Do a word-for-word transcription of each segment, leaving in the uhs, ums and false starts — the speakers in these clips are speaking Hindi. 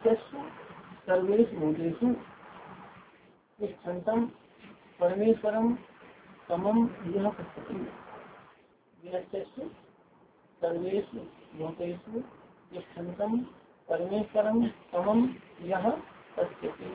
विनश्यसु सर्वेषु भूतेषु तिष्ठन्तम् परमेश्वरम समम यह पश्यति। विनश्यसु सर्वेषु भूतेषु तिष्ठन्तम् परमेश्वरम समम यह पश्यति।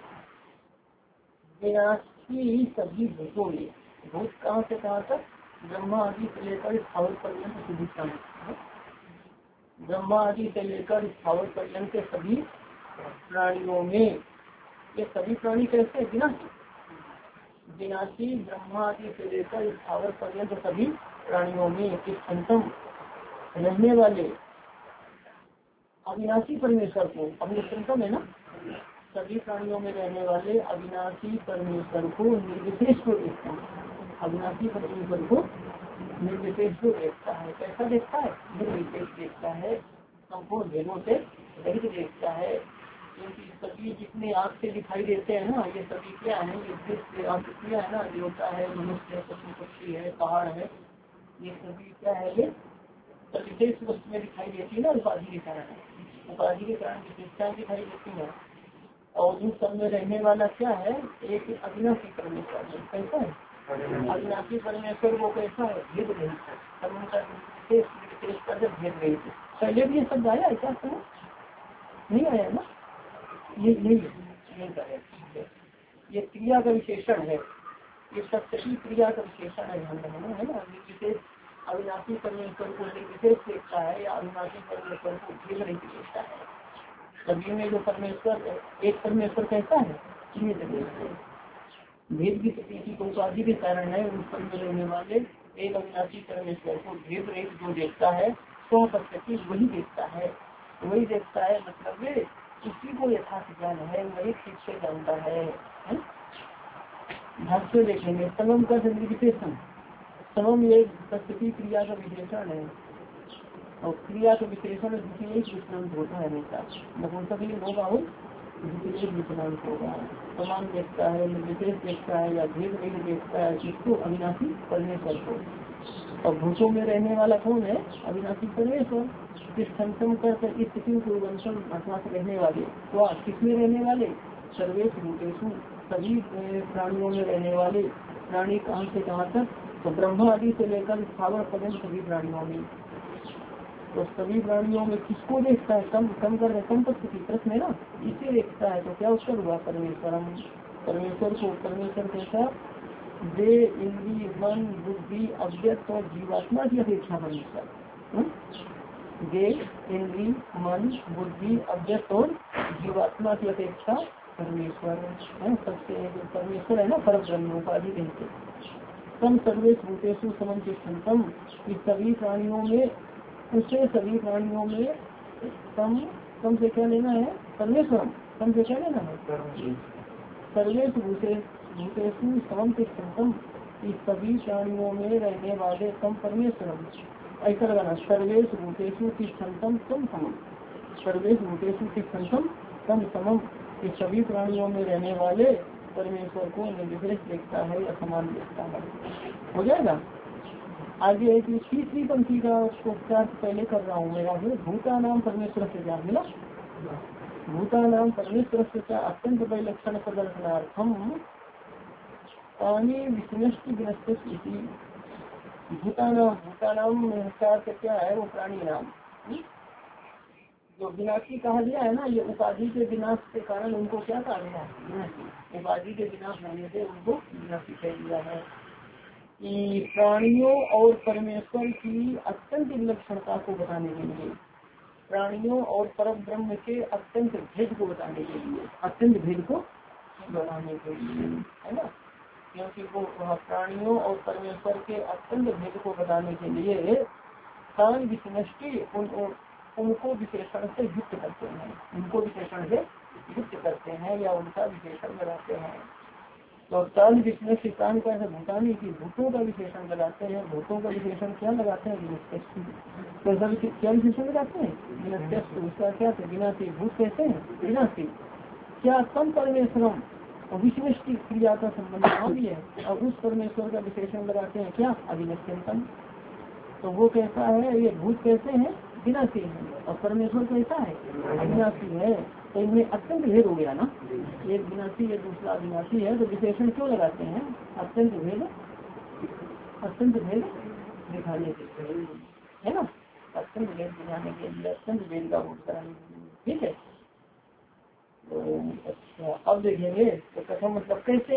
विनाशी सभी भूतों में, भूत कहाँ से कहाँ तक? ब्रह्मा आदि से लेकर स्थावर पर्यंत सभी प्राणी, ब्रह्मा आदि से लेकर स्थावर पर्यंत सभी प्राणियों में। ये सभी प्राणी कैसे है? विनाशी विनाशी ब्रह्मा आदि से लेकर स्थावर पर्यंत सभी प्राणियों में तिष्ठन्तम् रहने वाले अविनाशी परमेश्वर को, अविनाशम है ना, सभी प्राणियों में रहने वाले अविनाशी परमेश्वर को निर्विशेष को देखता है। अविनाशी परमेश्वर को निर्विशेष को देखता है। कैसा देखता है? निर्विशेष देखता है, संपूर्ण भेदों से रहित देखता है। क्योंकि सभी जितने आँख से दिखाई देते हैं ना, ये सभी क्या है? ये दृश्य आकृतियाँ है ना, देवता है, मनुष्य है, पशु पक्षी है, पहाड़ है, ये सभी क्या है? ये विशेष वस्तु में दिखाई देती है ना, उपाधि के कारण, उपाधि के कारण विशेषताएं दिखाई देती है। और उन सब में रहने वाला क्या है? एक अविनाशी परमेश्वर है। कैसा है? अविनाशी परमेश्वर वो कैसा है? भेद रहित है, भेद रहित। पहले भी ये शब्द आया है क्या? समझ नहीं आया ना? ये नहीं है, ये क्रिया का विशेषण है, ये सप्तमी क्रिया का विशेषण है, ध्यान रखना है ना। विशेष अविनाशी परमेश्वर को विशेष देखता है या अविनाशी परमेश्वर को भेद रहित देखता है। सभी में जो परमेश्वर, एक परमेश्वर कैसा है? भेद की प्रतीति को उपाधि के कारण है, उस पर में रहने वाले एक अविनाशी परमेश्वर को भेद रहित जो देखता है, स्व पश्यति वही देखता है, वही देखता है। मतलब वे उसी को यथार्थ ज्ञान है, वही ठीक से जानता है। भाष्य देखेंगे। समम का विशेषण, समम ये प्रकृति क्रिया का विशेषण है, और क्रिया का विशेषण द्वितीय विश्रांत होता है हमेशा। नपुंसक होगा और द्वितीय विश्रांत होगा। समान देखता है, निर्विशेष देखता है या भेद नहीं देखता है, किसको? अविनाशी परमेश्वर को। और भूतों में रहने वाला कौन है? अविनाशी परमेश्वर। तिष्ठन्तम् कर स्थिति पूर्वंशम अर्थात रहने वाले, तो किसमें रहने वाले? सर्वेश भूतेषु सभी प्राणियों में रहने वाले। प्राणी कहाँ से कहाँ तक? तो ब्रह्मा आदि से लेकर स्थावर पर्यंत सभी प्राणियों में। तो सभी प्राणियों में किसको देखता है? कम कम कर रहे कम पक्ष की प्रश्न है ना, इसे देखता है। तो क्या उत्तर हुआ? परमेश्वरम, परमेश्वर को। परमेश्वर कैसा? दे इंद्रिय मन बुद्धि अव्यक्त और जीवात्मा की अपेक्षा परमेश्वर। दे इंद्रिय मन बुद्धि अव्यक्त और जीवात्मा की अपेक्षा परमेश्वर सबसे परमेश्वर है ना, पर ब्रह्म उपाधि कहते। तम सर्वेश भूतेषु समम तिष्ठन्तम्, इस सभी प्राणियों में, उसे सभी प्राणियों में तम तम से क्या लेना है? परमेश्वरम, तम से क्या लेना है? सर्वेश भूतेषु समम तिष्ठन्तम्, इस सभी प्राणियों में रहने वाले तम परमेश्वरम। ऐसा लगाना, सर्वेश भूतेषु तिष्ठन्तम् तम समम, सर्वेश भूतेषु तिष्ठन्तम् तम समम, इस सभी प्राणियों में रहने वाले परमेश्वर को निर्विशेष देखता है या समान देखता है। हो जाएगा। आगे एक तीसरी पंक्ति का उसको पहले कर रहा हूँ मैं। आगे भूता नाम परमेश्वर से ज्ञान मिला। भूता नाम परमेश्वर से क्या अत्यंत परिलक्षण प्रदर्शनार्थम पानी विष्णुष्ट विनष्टि। भूता नाम, भूता नाम से क्या है? वो प्राणी नाम जो विनाशी कहा गया है ना, ये उपाधि के विनाश के कारण उनको क्या कहा गया? विनाशी। उपाधि के विनाश होने से उनको विनाशी कह दिया है। कि प्राणियों और परमेश्वर की अत्यंत विलक्षणता को बताने के लिए, प्राणियों और परम ब्रह्म के अत्यंत भेद को बताने के लिए, अत्यंत भेद को बताने के लिए, है ना। क्योंकि वो प्राणियों और परमेश्वर के अत्यंत भेद को बताने के लिए कान विष्णष्टि उन उनको विशेषण से युक्त करते हैं, उनको विशेषण से युक्त करते हैं या उनका विशेषण लगाते हैं। तो काल विष्णु से कान का भूतानी की भूतों का विशेषण लगाते हैं। भूतों का विशेषण क्या लगाते हैं? विनष्टि। क्या विशेषण लगाते हैं? विनष्टि। उसका क्या था? विनाशी। भूत कहते हैं विनाशी। क्या तम परमेश्वरम, विष्णुष्टि क्रिया का संबंध वहाँ भी है, और उस परमेश्वर का विशेषण लगाते हैं क्या? अविनश्यंतम। तो वो कैसा है? ये भूत कैसे हैं? विनाशी है, और परमेश्वर कैसा है? अविनाशी है। तो इनमें अत्यंत भेद हो गया ना, एक विनाशी है दूसरा अविनाशी है, तो विशेषण क्यों लगाते हैं? अत्यंत भेद, अत्यंत भेद दिखाने के लिए, है ना, अत्यंत भेद दिखाने के लिए, अत्यंत भेद का बोध कराने के लिए। ठीक है, तो अच्छा अब देखेंगे तो कथम मतलब कैसे,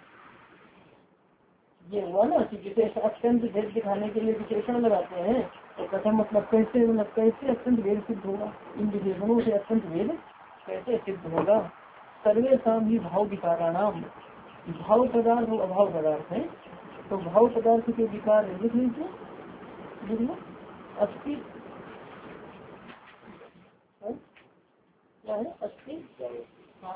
ये हुआ ना कि विशेष अत्यंत भेद दिखाने के लिए विशेषण लगाते हैं, तो कथम मतलब कैसे, मतलब कैसे अत्यंत भेद सिद्ध होगा, इन विशेषणों से अत्यंत भेद कैसे सिद्ध होगा। सर्वेषां ही भाव विकाराणाम, भाव पदार्थ और अभाव पदार्थ है, तो भाव पदार्थ के विकार लिख लीजिए, लिख लो अस्थि, क्या है अस्थि, हाँ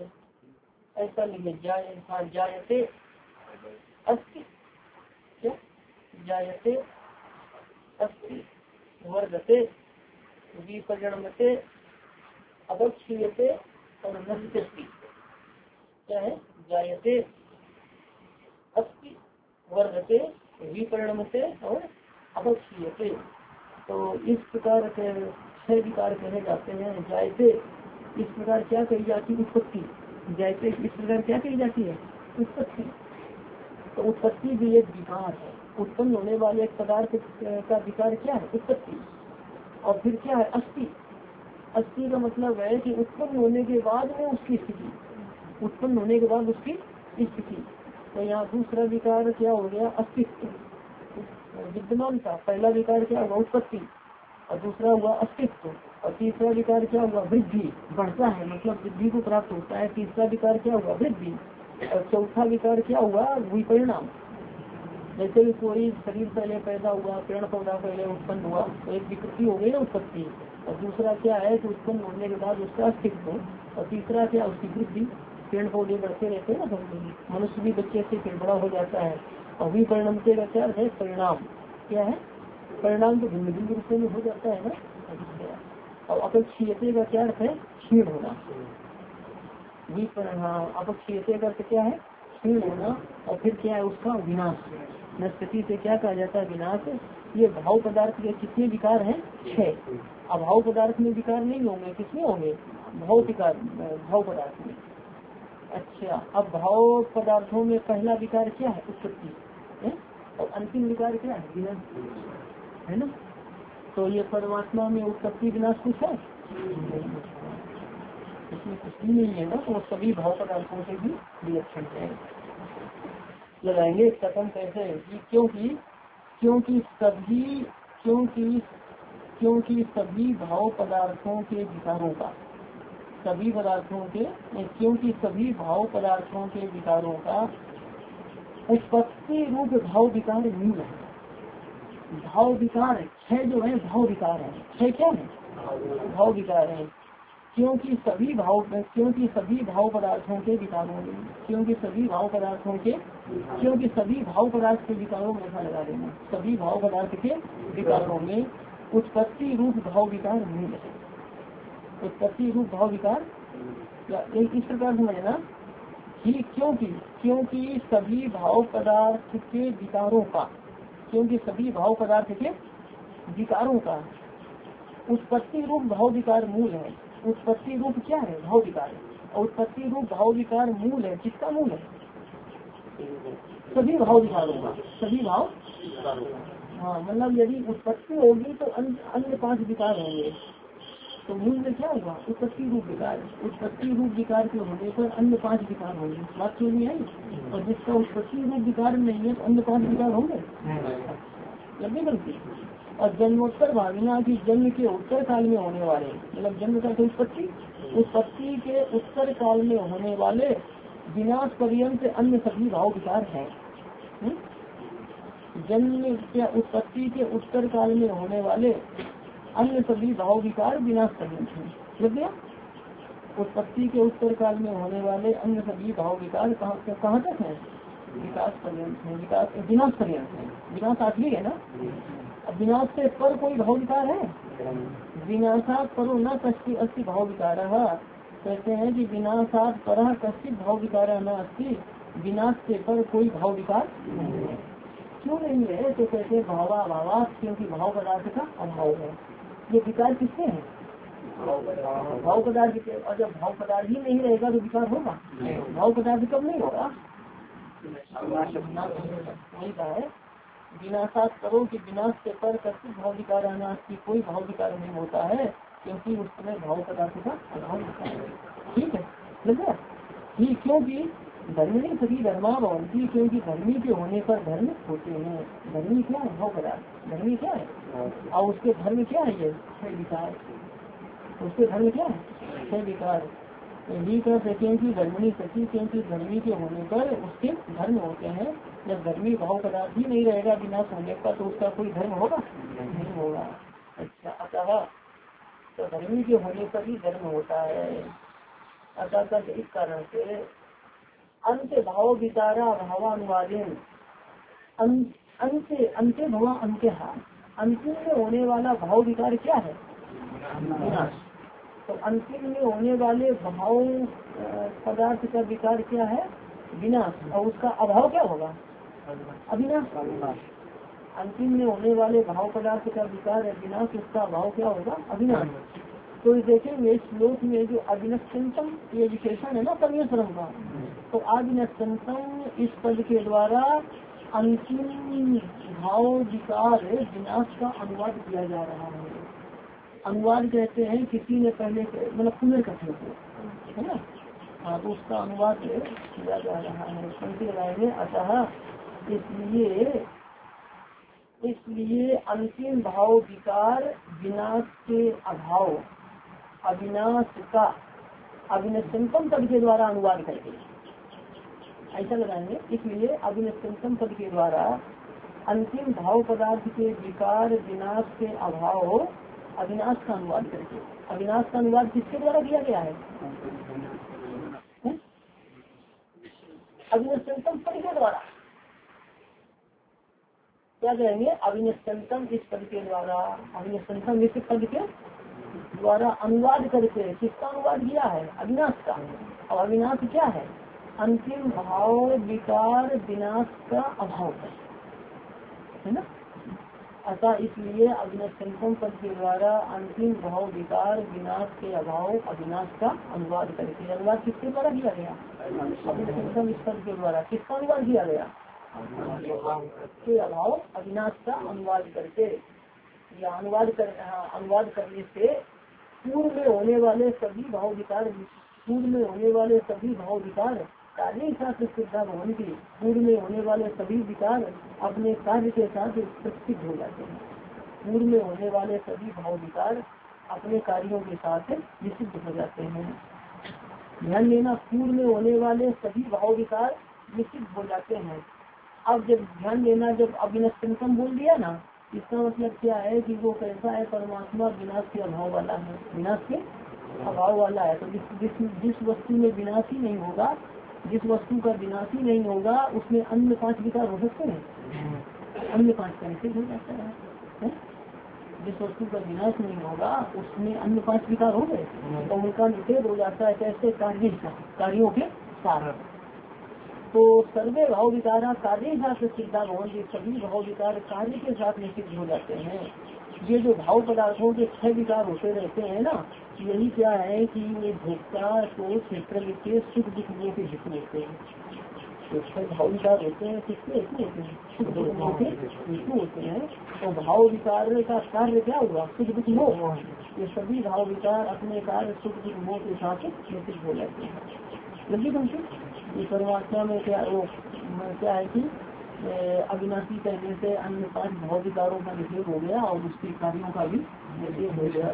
ऐसा लिखे, जाय हाँ जायते अस्थि, क्या जायते अस्थि वर्धते विपरिणमते अवक्षीयते और नश्यति, क्या है जायते अस्थि वर्धते विपरिणमते और अवक्षीयते। तो इस प्रकार के छह विकार कहे जाते हैं। जायते इस प्रकार क्या कही जाती है? उत्पत्ति। जायते इस प्रकार क्या कही जाती है? उत्पत्ति। तो उत्पत्ति भी एक विकार है, उत्पन्न होने वाले एक पदार्थ का विकार क्या है? उत्पत्ति। और फिर क्या है? अस्थि। अस्थि का मतलब है कि उत्पन्न होने के बाद में उसकी स्थिति, उत्पन्न होने के बाद उसकी स्थिति। तो यहाँ दूसरा विकार क्या हो गया? अस्तित्व, विद्यमान का। पहला विकार क्या हुआ? उत्पत्ति, और दूसरा हुआ अस्तित्व, और तीसरा विकार क्या हुआ? वृद्धि, बढ़ता है मतलब वृद्धि को प्राप्त होता है। तीसरा विकार क्या हुआ? वृद्धि। और चौथा विकार क्या हुआ? विपरिणाम। जैसे भी कोई शरीर पहले पैदा हुआ, पेड़ पौधा पहले उत्पन्न हुआ, तो एक विकृति हो गई ना उत्पत्ति। और दूसरा क्या है कि उत्पन्न होने के बाद उसका अस्तित्व, और तीसरा क्या? उसकी वृद्धि। पेड़ पौधे बढ़ते रहते हैं ना, मनुष्य भी बच्चे से फिर बड़ा हो जाता है। और विपरिणमते का क्या है? परिणाम। क्या है? परिणाम तो भिन्न भिन्न रूपों में हो जाता है ना। और अपेक्षीयते का क्या अर्थ है? क्षीण होना। विपरिणाम अपेक्षीयते का अर्थ क्या है? क्षीण होना। और फिर क्या है? उसका विनाश। नस्पति से क्या कहा जाता है? विनाश। ये भाव पदार्थ के कितने विकार हैं? छह। अभाव पदार्थ में विकार नहीं होंगे, किसमें होंगे? भाव विकार, भाव पदार्थ में। अच्छा, अब भाव पदार्थों में पहला विकार क्या है? उत्पत्ति। और अंतिम विकार क्या है? विनाश, है ना। तो ये परमात्मा में उत्पत्ति विनाश कुछ है? इसमें कुछ भी नहीं है ना, तो वो सभी भाव पदार्थों से भी विलक्षण है। लगाएंगे कथम कैसे? क्योंकि क्योंकि सभी क्योंकि क्योंकि सभी भाव पदार्थों के विकारों का, सभी पदार्थों के क्योंकि सभी भाव पदार्थों के विकारों का उत्पत्ति रूप भाव विकार मूल है। भाव विकार छह जो है भाव विकार है। छह क्या है? भाव विकार है। क्योंकि सभी भाव क्योंकि सभी भाव पदार्थों के विकारों में क्योंकि सभी भाव पदार्थों के क्योंकि सभी भाव पदार्थ के विकारों में ऐसा लगा देना, सभी भाव पदार्थ के विकारों में उत्पत्ति रूप भाव विकार मूल है। उत्पत्ति रूप भाव विकार या इस प्रकार समझना कि क्योंकि क्योंकि सभी भाव पदार्थ के विकारों का क्योंकि सभी भाव पदार्थ के विकारों का उत्पत्ति रूप भाव विकार मूल है। उत्पत्ति रूप क्या है? भाव विकार। और उत्पत्ति रूप भाव विकार मूल है। किसका मूल है? सभी भाव विकारों का। सभी भाव, हाँ मतलब यदि उत्पत्ति होगी तो अन्य पांच विकार होंगे, तो मूल में क्या होगा? उत्पत्ति रूप विकार। उत्पत्ति रूप विकार के होने पर अन्य पांच विकार होंगे। बात क्यों नहीं आई? और जिसका उत्पत्ति रूप विकार नहीं है तो अन्य पांच विकार होंगे, लंबी गलती। और जन्मोत्तर भावना की जन्म के उत्तर काल में होने वाले, मतलब जन्म का उत्पत्ति उत्पत्ति के उत्तर काल में होने वाले विनाश पर्यंत अन्य सभी भाव विकार हैं। जन्म या उत्पत्ति के उत्तर काल में होने वाले अन्य सभी भाव विकार विनाश पर्यंत हैं। लग गया? उत्पत्ति के उत्तर काल में होने वाले अन्य सभी भाव विकार कहाँ कहाँ तक है? विकास पर्यंत है, विकास विनाश पर्यंत है। विनाश आखिरी है ना। अब विनाश से पर कोई भाव विकार है? विनाशात परो न कश्चित अस्ति भाव विकार। कहते हैं कि विनाशात पर कश्चित भाव विकार न अस्ति, विनाश से पर कोई भाव विकार नहीं है। क्यों नहीं है? तो कहते हैं भावा भावा, क्योंकि भाव पदार्थ का अभाव है। ये विकार किसके हैं? भाव पदार्थ के, और जब भाव पदार्थ ही नहीं रहेगा तो विकार होगा? भाव पदार्थ कब नहीं होगा? वही कहा है विनाशात करो कि विनाश से पर कर्तृक भाव विकार अनाश की कोई भाव विकार नहीं होता है, क्योंकि उस समय भाव पदार्थ का अभाव होता है। ठीक है, लगा ये क्योंकि धर्मी सभी धर्मा भवंती, क्योंकि धर्मी के होने पर धर्म होते हैं। धर्मी क्या है? भाव पदार्थ। धर्मी क्या है? और उसके धर्म क्या है? ये छह विकार। उसके धर्म क्या है? छह विकार। यही कहते क्योंकि धर्मनी सची, क्योंकि धर्मी के होने पर उसके धर्म होते हैं। जब धर्मी भाव पदार्थ ही नहीं रहेगा विनाश होने का, तो उसका कोई धर्म होगा? नहीं होगा। अच्छा, अतः तो धर्मी के होने पर ही धर्म होता है। अतः इस कारण से अंत भाव विकारा भावानुवादन, अंत अंत्य भवा अंत्य, अंतिम में होने वाला भाव विकार क्या है? विनाश। तो अंतिम में होने वाले भाव पदार्थ का विकार क्या है? विनाश। और उसका अभाव क्या होगा? अविनाश। अंतिम में होने वाले भाव पदार्थ का विकार है विनाश, उसका अभाव क्या होगा? अविनाश। तो देखेंगे श्लोक में जो अविनश्यंतम ये विशेषण है ना परमेश्वर का, तो अविनश्यंतम इस पद के द्वारा अंतिम भाव विकार विनाश का अनुवाद किया जा रहा है। अनुवाद कहते हैं किसी ने पहले मतलब पुनर्कथन को, है ना? हाँ, तो उसका अनुवाद किया जा रहा है। पंक्ति लगाएंगे अतः इसलिए इसलिए अंतिम भाव विकार विनाश के अभाव अविनाश का अविनश्यंतम पद के द्वारा अनुवाद करके ऐसा लगाएंगे। इसलिए अविनश्यंतम पद के द्वारा अंतिम भाव पदार्थ के विकार विनाश के अभाव अविनाश का अनुवाद करके, अविनाश का अनुवाद किसके द्वारा किया गया है? अविनश्यंतम पद के द्वारा। क्या कहेंगे? अविनश्यंतम इस पद के द्वारा, अविनश्यंतम इस पद के द्वारा अनुवाद करके किसका अनुवाद किया है? अविनाश का। और अविनाश क्या है? अंतिम भाव विकार विनाश का अभाव है ना। अतः इसलिए अविनश्यंतम पद के द्वारा अंतिम भाव विकार विनाश के अभाव अविनाश का अनुवाद करके, अनुवाद किसके द्वारा किया गया? अविनश्यंतम इस पद के द्वारा किसका अनुवाद किया गया? के अभाव अविनाश का अनुवाद करके, या अनुवाद कर अनुवाद करने से पूर्व में होने वाले सभी भाव विकार पूर्व में होने वाले सभी भाव विकार कार्य साथ सिद्धा भवन की पूर्व में होने वाले सभी विकार अपने कार्य के साथ प्रसिद्ध हो जाते हैं। पूर्व में होने वाले सभी भाव विकार अपने कार्यों के साथ विसिद्ध हो जाते हैं। ध्यान देना, पूर्व में होने वाले सभी भाव विकार विसिद्ध हो जाते हैं। अब जब ध्यान देना, जब अविनश्यंतम बोल दिया ना, इसका मतलब क्या है कि वो कैसा है? परमात्मा विनाश के अभाव वाला है, विनाश के अभाव वाला है। तो जिस जिस जिस वस्तु में विनाश ही नहीं होगा, जिस वस्तु का विनाश ही नहीं होगा, उसमें अन्य पांच विकार हो सकते हैं? अन्य पांच कैसे हो जाता है, है? जिस वस्तु का विनाश नहीं होगा उसमें अन्य पांच विकार हो गए तो उनका निषेध हो जाता है। कैसे? कार्य कार्यों के साथ। तो सर्वे भाव विकारा कार्य साथ सिद्धा भवन, सभी भाव विकार कार्य के साथ निषिद्ध हो जाते हैं। ये जो भाव पदार्थों के छह विकार होते रहते हैं ना, यही क्या है कि ये भोक्ता को क्षेत्र के सुख दुख के हित होते हैं। तो छह भाव विकार होते हैं, किसके हित होते हैं? सुख दुख के हित होते हैं। तो भाव विकार का कार्य क्या हुआ? सुख दुख मोह। ये सभी भाव विकार अपने कार्य सुख दुख मोह के साथ निषिद्ध हो जाते हैं। लगी तुमसे ये परमात्मा में क्या वो क्या है कि अविनाशी कहने से अन्य पांच भाव विकारों का निषेध हो गया और उसके कार्यों का भी निषेध हो गया।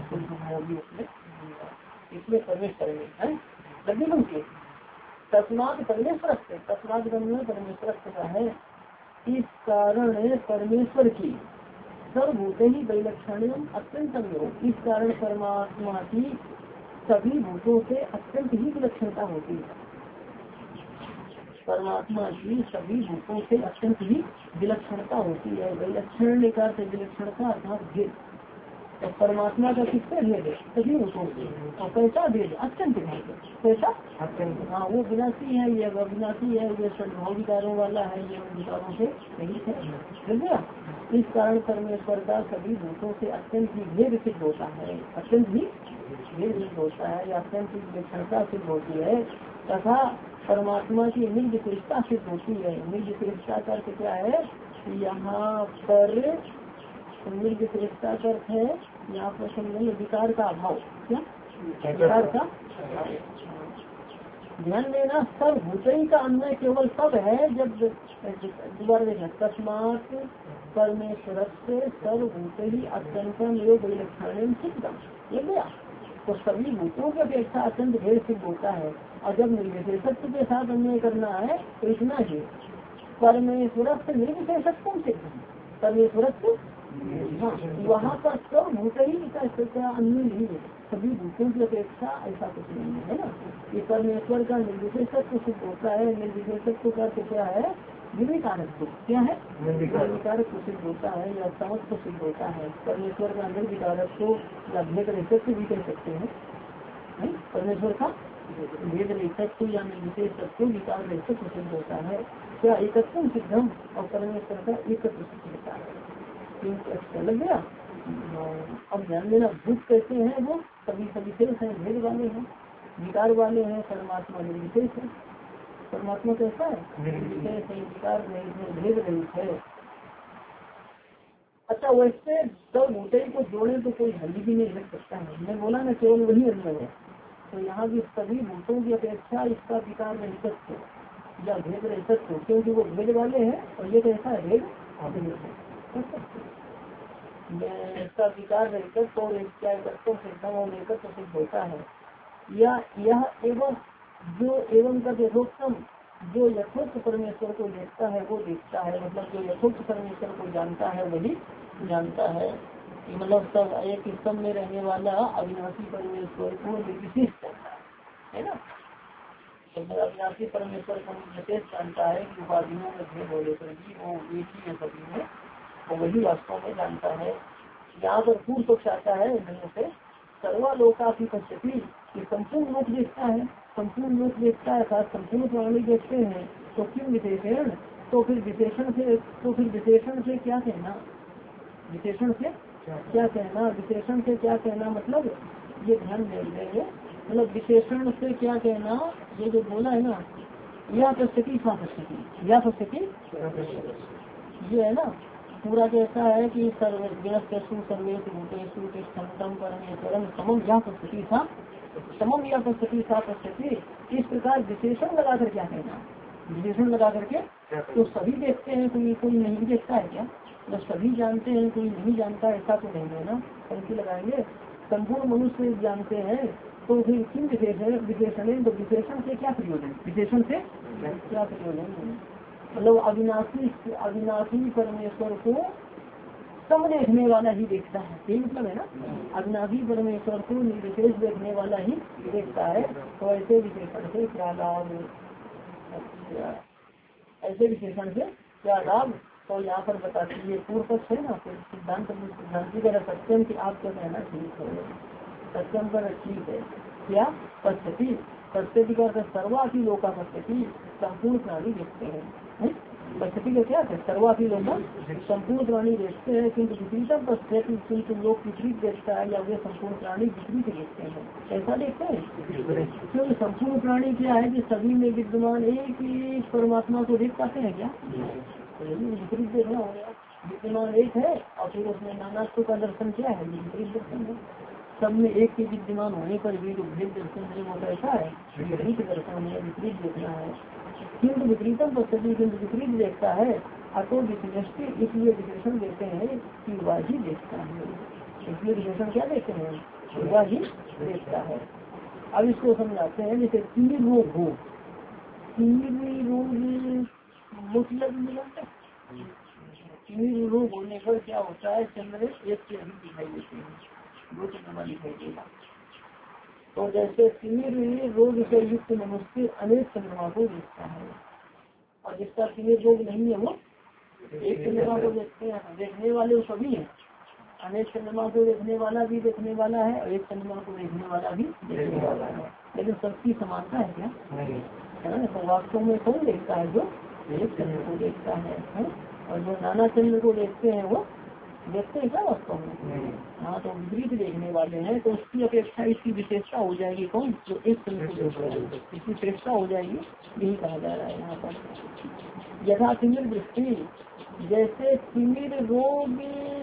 इसमें प्रवेश करेंगे है लगी तुमसे। तस्मात परमेश्वर से, तस्मात परमेश्वर का है। इस कारण परमेश्वर की सर्वभूत ही वैलक्षण अत्यंत योग, इस कारण परमात्मा की सभी भूतों से अत्यंत ही विलक्षणता होती है। परमात्मा की सभी भूतों से अत्यंत ही विलक्षणता होती है। विलक्षण लेकर से विलक्षणता अर्थात भेद, तो परमात्मा का किससे भेद है? सभी रूपों से। और कैसा भेद? अत्यंत भेद। कैसा? अत्यंत। हाँ, वो विनाशी है, ये अविनाशी है, ये सद्भाव विकारों वाला है, ये विकारों से नहीं है। समझ गया? इस कारण परमेश्वर का सभी भूतों से अत्यंत ही भेद सिद्ध होता है, अत्यंत ही भेद सिद्ध होता है, या अत्यंत ही विलक्षणता सिद्ध होती है। तथा परमात्मा की निर्विशेषता सिद्ध होती है। निर्विशेषता का अर्थ क्या है? यहाँ पर निर्विशेषता का अर्थ है, यहाँ पर समझेंगे विकार का अभाव। क्या विकार का? ध्यान देना, सब भूतई का अन्वय केवल तब है जब दोबारा देखना, तस्मात् परमेश्वर से सर्वभूत ही अत्यंतम योग विलक्षण सिद्धम। ये गया तो सभी भूतों की अपेक्षा अत्यंत भेद सिद्ध होता है। और जब निर्विशेषत्व के साथ अन्वय करना है तो इतना ही, परमेश्वर से निर्विशेषत्व सिद्ध, परमेश्वर हाँ, वहाँ पर सब भूत ही का अन्य नहीं है, सभी भूतों की अपेक्षा ऐसा कुछ नहीं है, है ना। ये परमेश्वर का निर्विशेषत्व सिद्ध होता है। निर्विशेषत्व का क्या है? निर्विकारत्व। क्या है? निर्विकारत्व सिद्ध होता है या समत्व सिद्ध होता है। परमेश्वर का निर्विकारत्व या भेद रहितत्व भी कह सकते हैं। परमेश्वर का भेद रहितत्व या निर्विशेष तत्व विकार रहितत्व सिद्ध होता है। क्या एकत्व सिद्धम, और परमेश्वर का एकत्व सिद्ध होता है। अच्छा लग गया? अब ध्यान देना, भूत कैसे हैं? वो सभी सविशेष हैं, भेद वाले हैं, विकार वाले हैं। परमात्मा निर्विशेष है। परमात्मा कैसा है? निर्विशेष है, विकार रहित है, भेद रहित है। अच्छा, वैसे सब भूते को जोड़े तो कोई हल्दी भी नहीं लग सकता है। मैं बोला ना केवल वही अन्य है। तो यहाँ भी सभी भूतों की अपेक्षा इसका विकार रहितत्व या भेद रहितत्व, क्योंकि वो भेद वाले हैं और ये कैसा है? भेद इसका विकार रहितत्व और क्या सिद्धम और एकत्व सिद्ध होता है। या यह एवं जो एवं का यथोक्तम, जो यथोक्त परमेश्वर को देखता है वो देखता है, मतलब जो यथोक्त परमेश्वर को जानता है वही जानता है। मतलब सब एक स्तंभ में रहने वाला अविनाशी परमेश्वर को निर्विशेष जानता है, है ना। तो अविनाशी परमेश्वर को विशेष जानता है कि उपाधियों में भेद हो लेकर भी वो एक ही है सभी में, तो वही वास्तव में जानता है। यहाँ पर पूर्ण पक्ष आता है इनमें से सर्वालोका की पश्चिमी, संपूर्ण लोक देखता है, संपूर्ण लोक देखता है अर्थात संपूर्ण प्राणी देखते हैं। तो क्यों विशेषण? तो फिर विशेषण से तो फिर विशेषण से क्या कहना? विशेषण से क्या कहना? विशेषण से क्या कहना मतलब ये ध्यान देंगे। मतलब विशेषण से क्या कहना, ये जो बोला है ना, या पश्चिमी सा पश्चिमी, या पश्चिमी ये है ना, पूरा कैसा है कि सर्वेशु सर्वेश भूतेषु तिष्ठन्तं परमेश्वरं समम या पश्यति सा समम या पश्यति सा पश्यति। इस प्रकार विशेषण लगा कर क्या कहना? विशेषण लगा करके तो सभी देखते हैं, कोई कोई नहीं देखता है क्या? जब सभी जानते हैं कोई नहीं जानता, ऐसा तो नहीं है ना। पंक्ति लगाएंगे, संपूर्ण मनुष्य जानते हैं तो फिर क्यों विशेषण? विशेषण तो विशेषण से क्या प्रयोजन? विशेषण से क्या प्रयोजन? मतलब अविनाशी अविनाशी परमेश्वर को सब देखने वाला ही देखता है, यही मतलब है ना। अविनाशी परमेश्वर को निर्विशेष देखने वाला ही देखता है। तो ऐसे विशेषण से क्या लाभ? ऐसे विशेषण से क्या लाभ? तो यहाँ पर बताती है पूर्व पक्ष है ना, फिर सिद्धांत सिद्धांति का सत्यम की आप क्या कहना ठीक है, सत्यम पर ठीक है। क्या पश्यति? पश्यति का सर्वापि लोका पश्यति, संपूर्ण प्राणी देखते हैं। पश्यति का क्या है? सर्वापि लोका, संपूर्ण प्राणी देखते हैं। किंतु विपरीतम पश्यति, किंतु लोग विपरीत देखता है या वे संपूर्ण प्राणी विपरीत देखते हैं। ऐसा देखते हैं क्योंकि संपूर्ण प्राणी क्या है कि सभी में विद्यमान एक ही परमात्मा को देख पाते हैं क्या? तो यदि विपरीत देखना हो गया, विद्यमान एक है और फिर उसमें नानात्व का दर्शन क्या है? विपरीत दर्शन है। सब में एक के विद्यमान होने पर भी जो भेद दर्शन है वो कैसा है? विपरीत दर्शन है, विपरीत देखना है। किंतु विपरीतम पश्यति, किंतु विपरीत देखता है। अतो विशेषी, इसलिए विशेषण देते हैं कि वह ही देखता है। इसलिए विशेषण क्या देते हैं? वह ही देखता है। अब इसको समझाते हैं। जैसे तीन रोग हो, तीन रोग मतलब मिलता है, तीन रोग होने पर क्या होता है? चंद्र एक से अधिक दिखाई देते हैं, दो चंद्रमा दिखाई देगा। तो जैसे तीन रोग से युक्त मनुष्य अनेक चंद्रमा को देखता है, और जिसका तीन रोग नहीं है वो एक चंद्रमा को देखते हैं। देखने वाले सभी हैं, अनेक चंद्रमा को देखने वाला भी देखने वाला है और एक चंद्रमा को देखने वाला भी देखने वाला है, लेकिन सबकी समानता है क्या? है ना। तो वास्तव में कौन देखता है? जो एक चंद्र को देखता है, है? और जो नाना चंद्र को देखते हैं वो देखते हैं क्या वास्तव में? हाँ, तो विपरीत देखने वाले हैं, तो उसकी अपेक्षा इसकी विशेषता हो जाएगी कौन? जो एक चंद्र को देखता है, इसकी श्रेष्ठता हो जाएगी, यही कहा जा रहा है यहाँ पर। यथा तिमिर दृष्टि, जैसे तिमिर रोग,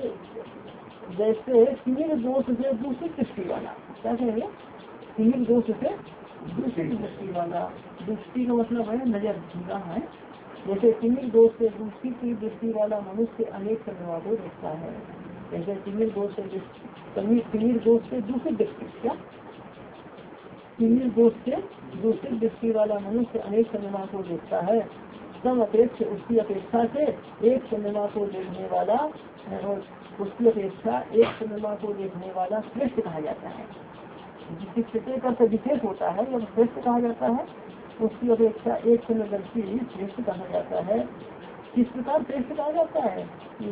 जैसे तिमिर दोष से दूषित दृष्टि वाला, क्या कहेंगे? तिमिर दोष से दूषित दृष्टि वाला, दृष्टि का मतलब है नजर, निगाह है। जैसे तिमिर दोष से दूषित दृष्टि वाला मनुष्य अनेक चंद्रमा को देखता है, जैसे तिमिर दोष से तिमिर दोष से दूषित दृष्टि, क्या तिमिर दोष से दूषित दृष्टि वाला मनुष्य अनेक चंद्रमा को देखता है। सब अपेक्षा, उसकी अपेक्षा से एक चंद्रमा को देखने वाला, और उसकी अपेक्षा एक चंद्रमा को देखने वाला श्रेष्ठ कहा जाता है। जिसके का विशेष होता है या श्रेष्ठ कहा जाता है, उसकी अपेक्षा एक चंद्रदर्शी श्रेष्ठ कहा जाता है। किस प्रकार श्रेष्ठ कहा जाता है?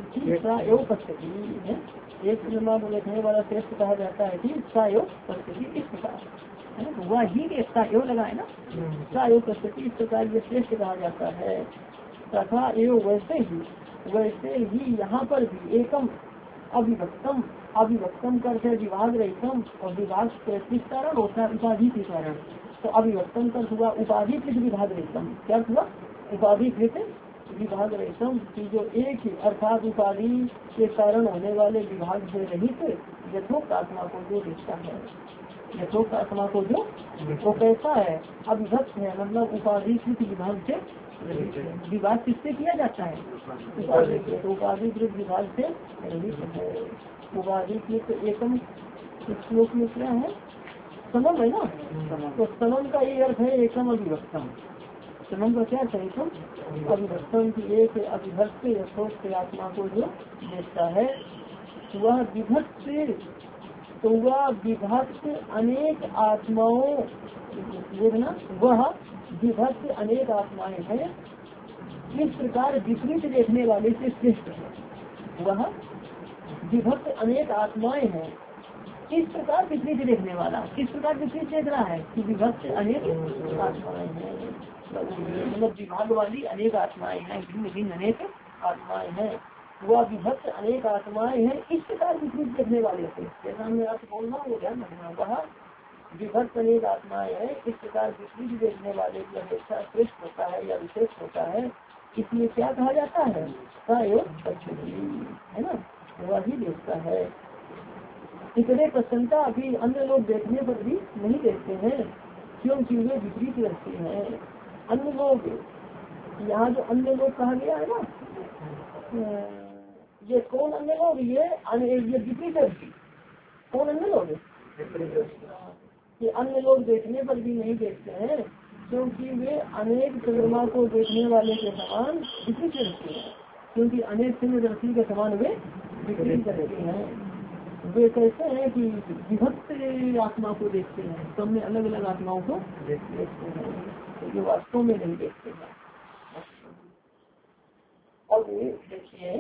एवं पश्चिमी है, एक चंद्रमा को देखने वाला श्रेष्ठ कहा जाता है कि सा एवं पश्चिमी, इस प्रकार है ना। वह ही सा एवं लगाए ना, सा एवं पश्चिमी, इस प्रकार ये श्रेष्ठ कहा जाता है। तथा एवं वैसे ही वैसे ही यहाँ पर भी एकम अविभक्तम, अविभक्तम करके विभाग रहितम, और विभाग किस कारण होता है? उपाधि के कारण। तो अविभक्तम कर हुआ उपाधिकृत विभाग रहितम, क्या हुआ? उपाधिकृत विभाग रहितम की जो एक ही अर्थात उपाधि के कारण होने वाले विभाग से रहित यथोक्त आत्मा को जो देखता है, यथोक्त आत्मा को जो वो कैसा है? अविभक्त है, मतलब उपाधिकृत विभाग से विभाग किससे किया जाता है? उपाधिकृत, उपाधिकृत विभाग से रहित है। उपाधिकृत एकम श्लोक में क्या है? समम है ना। तो समम का ये अर्थ है एकम अविभक्तम। समम का क्या है? एकम अविभक्तम की एक अविभक्त यथोक्त आत्मा को जो देखता है, वह विभक्त, तो वह विभक्त अनेक आत्माओं, देखना वह विभक्त अनेक आत्माएं हैं, इस प्रकार विपरीत देखने वाले से श्रेष्ठ है। वह विभक्त अनेक आत्माएं हैं, इस प्रकार विपरीत देखने वाला, किस प्रकार विपरीत देख रहा है? कि विभक्त अनेक आत्माएं हैं, मतलब विभाग वाली अनेक आत्माएं हैं, भिन्न भिन्न अनेक आत्माएं हैं। वह विभक्त अनेक आत्माएं हैं, इस प्रकार विपरीत देखने वाले से, जैसा मैं आपको बोल रहा हूँ ध्यान रखना। वह विभक्त अनेक आत्माएं हैं, इस प्रकार विपरीत देखने वाले की अपेक्षा श्रेष्ठ होता है या विशेष होता है। इसलिए क्या कहा जाता है? है ना, वह ही देखता है। इतने प्रसन्नता अभी अन्य लोग देखने पर भी नहीं देखते हैं, क्योंकि वे विपरीत रखते हैं। अन्य लोग, यहाँ जो अन्य लोग कहा गया है ना, ये कौन अन्य लोग? ये ये विपरीत रखती कौन अन्य लोग? ये अन्य लोग देखने पर भी नहीं देखते हैं, क्योंकि वे अनेक चंद्रमा को देखने वाले के समान विपरीत रखते हैं, क्योंकि अनेक चंद्रदर्शी के समान वे विपरीत रखते हैं। वे कहते हैं कि विभक्त आत्मा को देखते हैं, तो हमने अलग अलग आत्माओं को देखते हैं, तो ये वास्तव में नहीं देखते हैं। अब देखिए,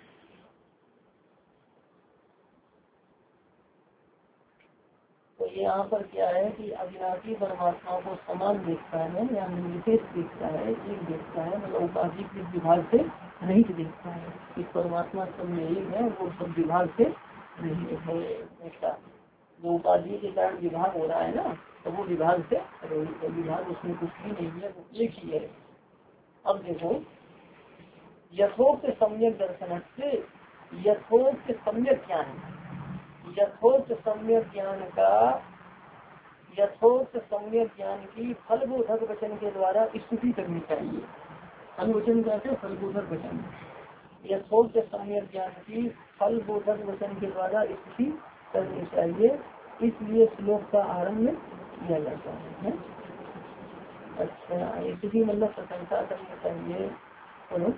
तो यहाँ पर क्या है कि अविनाशी परमात्मा को समान देखता है या निर्विशेष देखता है, एक देखता है, मतलब उपाधि के विभाग से रहित देखता है। इस परमात्मा सब में एक है, वो सब विभाग से रहित है। ऐसा जो उपाधि के कारण विभाग हो रहा है ना, तो वो विभाग से रहित है, विभाग उसमें कुछ भी नहीं है, वो एक ही है। अब देखो, यथोक्त सम्यक दर्शन से, यथोक्त सम्यक ज्ञान, यथोक्त सम्यक ज्ञान का, यथोक्त सम्यक ज्ञान की फलबोधक वचन के द्वारा स्तुति करनी चाहिए। फलवचन कहते फलबोधक वचन, यथोक्त सम्यक ज्ञान की फलबोधक वचन के द्वारा स्तुति करनी चाहिए, इसलिए श्लोक का आरंभ किया जाता है। अच्छा, स्तुति मतलब प्रशंसा करनी चाहिए। बोलो,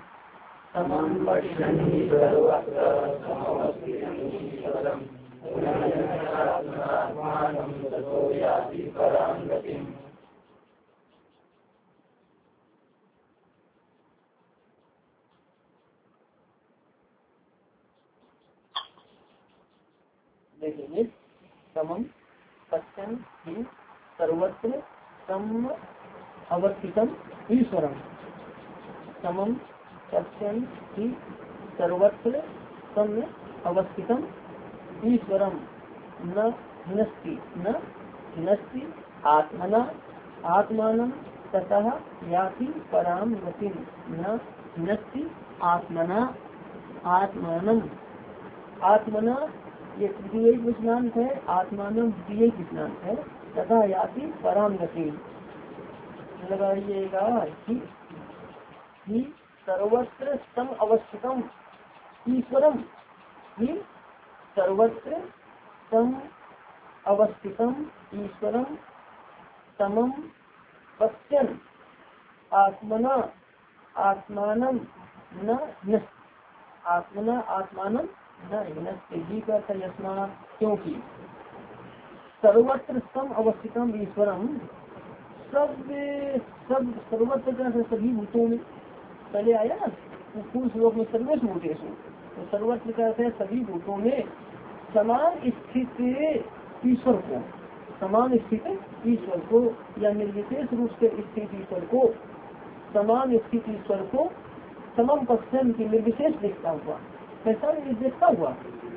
देखेंगे। समम पश्यन् ही सर्वत्र सम अवस्थितम ईश्वरम। समम पश्यन् ही सर्वत्र सम अवस्थितम ईश्वरम न हिनस्ति न हिनस्ति आत्मना आत्मानं ततः याति पराम गतिम। न हिनस्ति आत्मना आत्मानं आत्मना ये तृतीय विज्ञान है, आत्मानं द्वितीय विज्ञान है। तथा याति पराम गतिम लगाइएगा। ही सर्वत्र सम अवस्थितम ईश्वरम। ही सर्वत्र सम अवस्थितम ईश्वरम समम पश्यन् आत्मना आत्मानं न हिनस्ति आत्मना आत्मानं न हिनस्ति। जी का यस्मा क्योंकि सर्वत्र सम अवस्थितम ईश्वरम सब सब सर्वत्र का सभी भूतों में पहले आया ना पूर्व श्लोक में सर्वस्व भूतेषु, तो सर्वत्र का है सभी भूतों में समान स्थित ईश्वर को समान स्थित ईश्वर को या निर्विशेष रूप से स्थित ईश्वर को समान स्थित ईश्वर को समम पश्यन् की निर्विशेष देखता हुआ। कैसा देखता हुआ?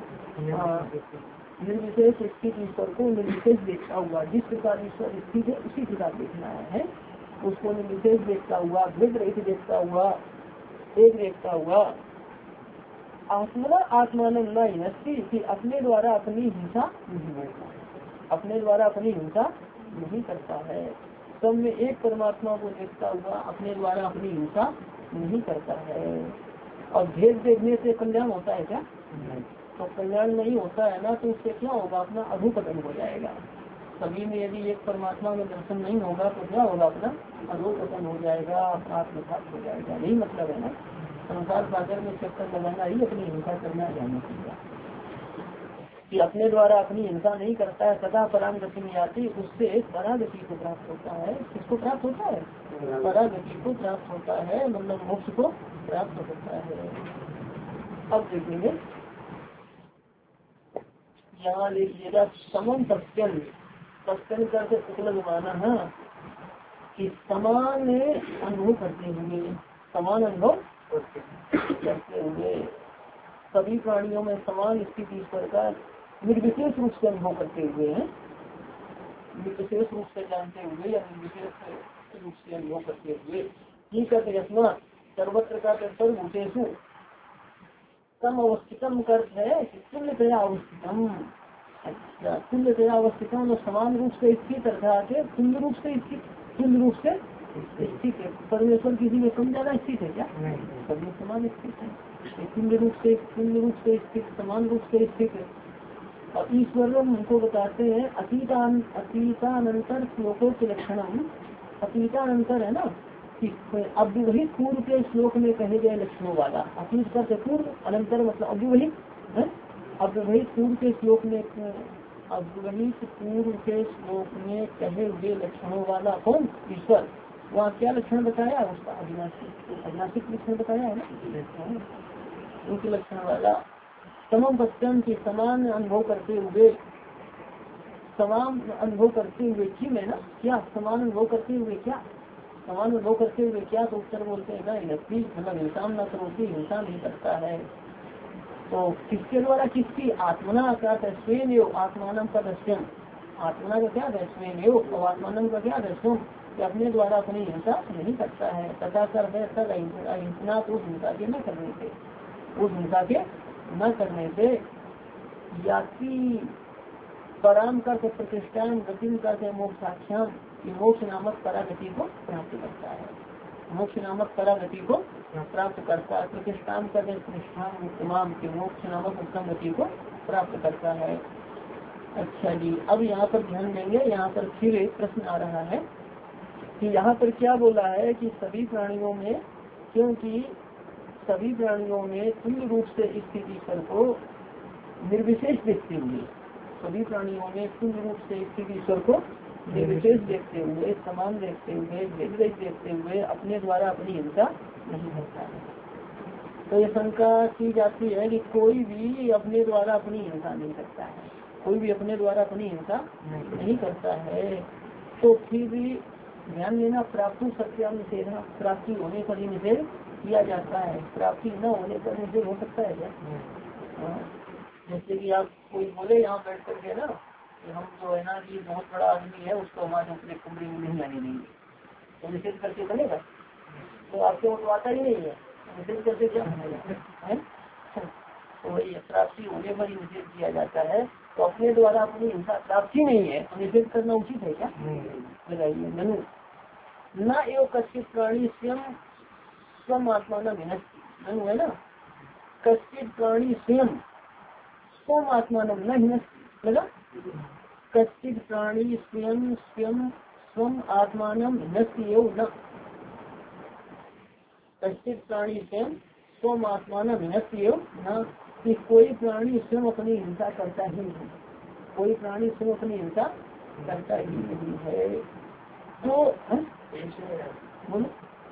निर्विशेष स्थित ईश्वर को निर्विशेष देखता हुआ। जिस प्रकार ईश्वर स्थित है उसी प्रकार देखना है, उसको निर्विशेष देखता हुआ, भेद रहित देखता हुआ, एक देखता हुआ। आत्मना आत्मान न हिनस्ति कि अपने द्वारा अपनी हिंसा नहीं करता, अपने द्वारा अपनी हिंसा नहीं करता है। सब में एक परमात्मा को देखता हुआ अपने द्वारा अपनी हिंसा नहीं करता है। और भेद देखने से कल्याण होता है क्या? तो कल्याण नहीं होता है ना, तो उससे क्या होगा? अपना अधोपतन हो जाएगा। सभी में यदि एक परमात्मा में दर्शन नहीं होगा तो क्या होगा? अपना अधोपतन हो जाएगा, आत्मघात हो जाएगा। यही मतलब है ना, संसार सागर में चक्कर लगाना ही अपनी हिंसा करना जाना चाहिए कि अपने द्वारा अपनी हिंसा नहीं करता है। सदा पराम गति में आती, उससे परागति को प्राप्त होता है। किसको प्राप्त होता है? परागति को प्राप्त होता है, मतलब मोक्ष को प्राप्त होता है। अब देखेंगे यहाँ लीजिएगा समम पश्यन्, पश्यन् करके उपलब्ध माना है कि समान अनुभव करते हुए, समान अनुभव करते हुए सभी प्राणियों में समान स्थिति ईश्वर का निर्विशेष रूप से अनुभव करते हुए हैं, निर्विशेष रूप से जानते हुए या निर्विशेष रूप से अनुभव करते हुए। ये कहते यस्मा सर्वत्र का सर्वभूतेषु सम अवस्थितम करते है तुल्यतया अवस्थितम। अच्छा, तुल्यतया अवस्थितम और समान रूप से स्थित अर्थात तुल्य रूप से स्थित, तुल्य रूप से स्थित है। परमेश्वर किसी में कम ज्यादा स्थित है क्या? सभी समान स्थित है, तुल्य रूप से तुल्य रूप से स्थित, समान रूप से स्थित है। और ईश्वर हमको बताते हैं अतीतान अतीतानंतर श्लोकों के लक्षणम। अतीतानंतर है ना, अव्यवहित पूर्व के श्लोक में कहे गए लक्षणों वाला। अतीत का पूर्व, अनंतर मतलब अव्यवहित है। अव्यवहित पूर्व के श्लोक में अव्यवहित पूर्व के श्लोक में कहे हुए लक्षणों वाला कौन? ईश्वर। वहाँ क्या लक्षण बताया? उसका अविनाशी अविनाशिक लक्षण बताया है ना, उनके लक्षण वाला। समम पश्यन् की समान अनुभव करते हुए, समान अनुभव करते हुए की में ना क्या समान अनुभव करते हुए क्या समान अनुभव करते हुए क्या? तो उत्तर बोलते हैं ना हिनस्ति, मतलब हिंसा न करोति, हिंसा नहीं करता है। तो किसके द्वारा? किसकी? आत्मना का स्वयं आत्मान का दर्शन। आत्मना का क्या? स्वयं और आत्मान का क्या? दर्शन, अपने द्वारा अपनी हिंसा नहीं करता है। तथा कर अहिंसा तो उस हिंसा के न करने से, उस हिंसा के न करने से याति पराम कर प्रतिष्ठान गति कर मोक्षाख्याम, मोक्ष नामक परागति को प्राप्त करता है। मोक्ष नामक परागति को प्राप्त करता है। प्रतिष्ठान कर प्रतिष्ठान तमाम के मोक्ष नामक उत्तम गति को प्राप्त करता है। अच्छा जी, अब यहाँ पर ध्यान देंगे। यहाँ पर फिर एक प्रश्न आ रहा है कि यहाँ पर क्या बोला है कि सभी प्राणियों में, क्योंकि सभी प्राणियों में तुल्य रूप से स्थित ईश्वर को निर्विशेष देखते हुए, सभी प्राणियों में तुल्य रूप से स्थित ईश्वर को निर्विशेष देखते हुए, समान देखते हुए, भेद देखते हुए अपने द्वारा अपनी हिंसा नहीं करता है। तो ये शंका की जाती है कि कोई भी अपने द्वारा अपनी हिंसा नहीं करता है। कोई भी अपने द्वारा अपनी हिंसा नहीं करता है। तो फिर भी ध्यान देना, प्राप्ति सत्याम निषेध, प्राप्ति होने पर ही निषेध किया जाता है, प्राप्ति न होने पर निषेध हो सकता है क्या? हाँ। जैसे कि आप कोई बोले यहाँ बैठ करके ना कि हम जो है ना ये बहुत बड़ा आदमी है, उसको हमारे ऊपर कमरे में नहीं आने देंगे, तो निषेध करके बनेगा? तो आपके वो तो आता ही नहीं है, निषेध करके क्या बनेगा? तो वही प्राप्ति होने पर ही निषेध किया जाता है। तो अपने द्वारा अपनी हिंसा प्राप्ति नहीं है तो निषेध करना उचित है क्या? बताइए। ननु न एवं कश्चित प्राणी स्वयं स्वम आत्मा न विनष्टि, ननु है ना, कश्चित प्राणी स्वयं स्वम आत्मा न विनष्टि, लगा? कश्चित प्राणी स्वयं स्वयं स्वम आत्मान विनष्टि एवं न, कश्चित प्राणी स्वयं स्वम आत्मान विनष्टि एवं न, कि कोई प्राणी स्वयं अपनी हिंसा करता ही नहीं, कोई प्राणी स्वयं अपनी हिंसा करता ही नहीं है। तो बोलो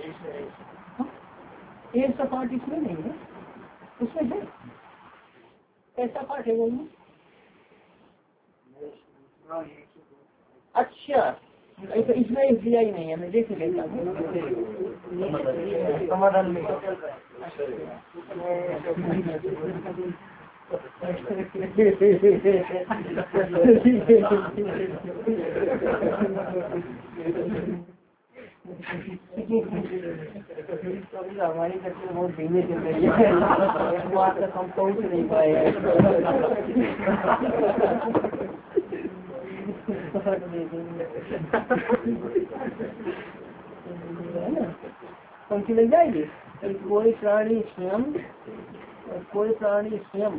एक सा पाठ इसमें नहीं है, उसमें है कैसा पाठ है बोलो? अच्छा, तो इसमें दिया ही नहीं है, मैं देख लेता हूँ समाधान में। हमारी कक्षा बहुत धीमे चल रही है, वहाँ तक हम पहुँच नहीं पाए। पंक्ति लग जाएगी। कोई प्राणी स्वयं कोई प्राणी स्वयं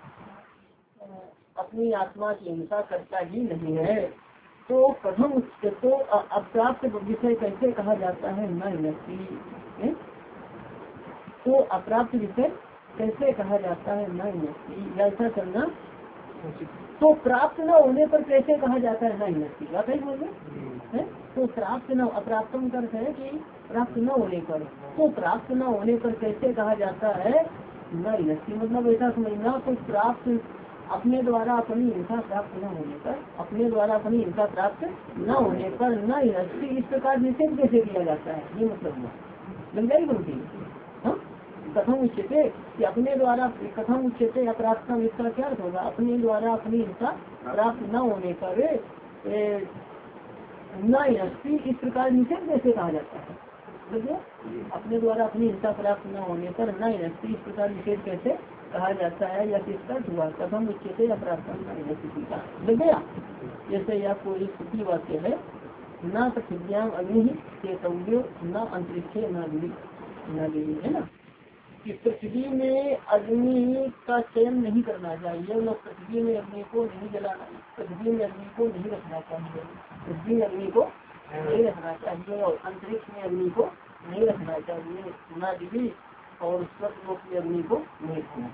अपनी आत्मा की हिंसा करता ही नहीं है, तो प्रथम तो अप्राप्त विषय कैसे कहा जाता है? न विनष्टि। तो अप्राप्त विषय कैसे कहा जाता है? न विनष्टि। ऐसा करना तो प्राप्त न होने पर कैसे कहा जाता है? न विनष्टि। बात है बोले, तो प्राप्त न अप्राप्तम का अर्थ है कि प्राप्त न होने पर, तो प्राप्त न होने पर कैसे कहा जाता है? न विनष्टि। मतलब ऐसा समझना, तो प्राप्त अपने द्वारा अपनी हिंसा प्राप्त न होने पर, अपने द्वारा अपनी हिंसा प्राप्त न होने पर न विनष्टि इस प्रकार निषेध कैसे किया जाता है? ये मतलब लग जाएगी बोलती। हाँ, कथम उच्चते कि अपने द्वारा, कथम उच्चते अप्राप्त इसका क्या अर्थ होगा? अपने द्वारा अपनी हिंसा प्राप्त न होने पर न विनष्टि इस प्रकार निषेध कैसे कहा जाता है? देखिए, अपने द्वारा अपनी हिंसा प्राप्त न होने पर न विनष्टि इस प्रकार निषेध कैसे कहा जाता है, या किसका हुआ? कथम उच्चते अप्राप्त का लग गया। जैसे या कोई स्थिति वाक्य है, न पृथ्व्याम अग्नि चेतव्यो न अंतरिक्षे न दिवी, न दिवी, है ना, कि पृथ्वी में अग्नि का चयन नहीं करना चाहिए, लोग पृथ्वी में अग्नि को नहीं जलाना, पृथ्वी में अग्नि को नहीं रखना चाहिए, पृथ्वी में अग्नि को नहीं रखना चाहिए, और अंतरिक्ष में अग्नि को नहीं रखना चाहिए, न दिवी, और स्वर्ग लोक की अग्नि को नहीं रखना